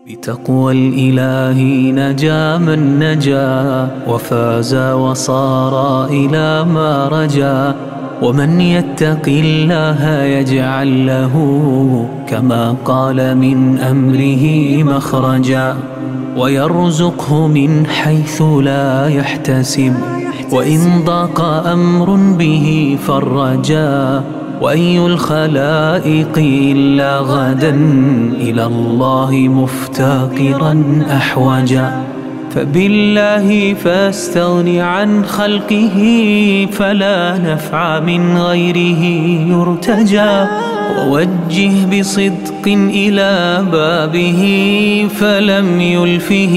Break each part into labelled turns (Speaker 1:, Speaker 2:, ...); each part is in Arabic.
Speaker 1: بتقوى الإله نجا من نجا وفاز وصار إلى ما رجا. ومن يتق الله يجعل له كما قال من أمره مخرجا، ويرزقه من حيث لا يحتسب، وإن ضاق أمر به فرجا. وأي الخلائق إلا غدا إلى الله مفتقرا أحوجا. فبالله فاستغن عن خلقه فلا نفع من غيره يرتجى. ووجه بصدق إلى بابه فلم يلفه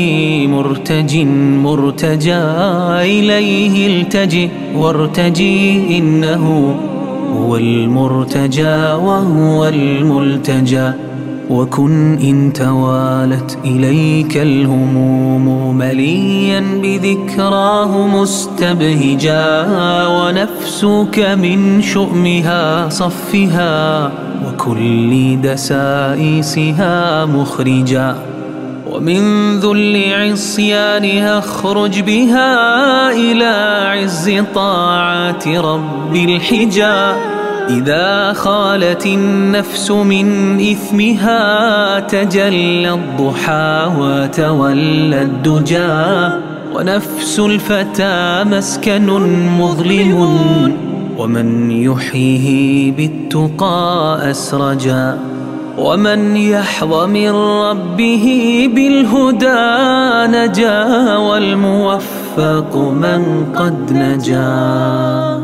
Speaker 1: مرتجى. إليه التجئ وارتجي إنه هو المرتجى وهو الملتجى. وكن إن توالت إليك الهموم مليا بذكراه مستبهجا، ونفسك من شؤمها صفها وكل دسائسها مخرجا. ومن ذل عصيانها اخرج بها إلى عز طاعة رب الحجا. إذا خالت النفس من إثمها تجلى الضحى وتولى الدجى. ونفس الفتى مسكن مظلم ومن يحييه بالتقى أسرجا. ومن يحظى من ربه بالهدى نجا، والموفق من قد نجا.